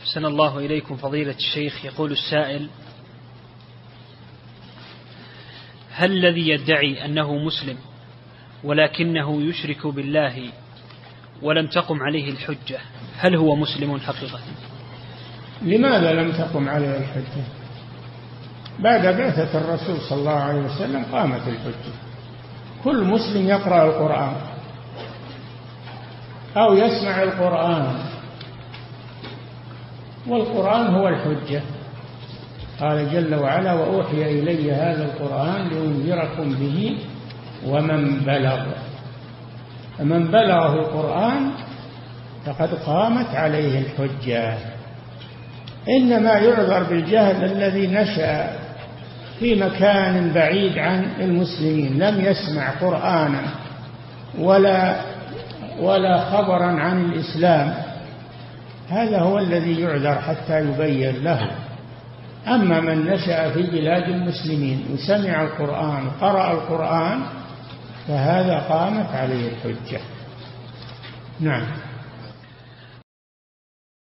أحسن الله إليكم فضيلة الشيخ. يقول السائل: هل الذي يدعي أنه مسلم ولكنه يشرك بالله ولم تقم عليه الحجة هل هو مسلم حقيقة؟ لماذا لم تقم عليه الحجة؟ بعد بعثة الرسول صلى الله عليه وسلم قامت الحجة. كل مسلم يقرأ القرآن أو يسمع القرآن، والقرآن هو الحجة. قال جل وعلا: وأوحي إلي هذا القرآن لأنذركم به ومن بلغ. فمن بلغه القرآن فقد قامت عليه الحجة. إنما يعذر بالجهل الذي نشأ في مكان بعيد عن المسلمين، لم يسمع قرآنا ولا خبرا عن الإسلام، هذا هو الذي يعذر حتى يبين له. أما من نشأ في بلاد المسلمين وسمع القرآن وقرأ القرآن فهذا قامت عليه الحجة. نعم.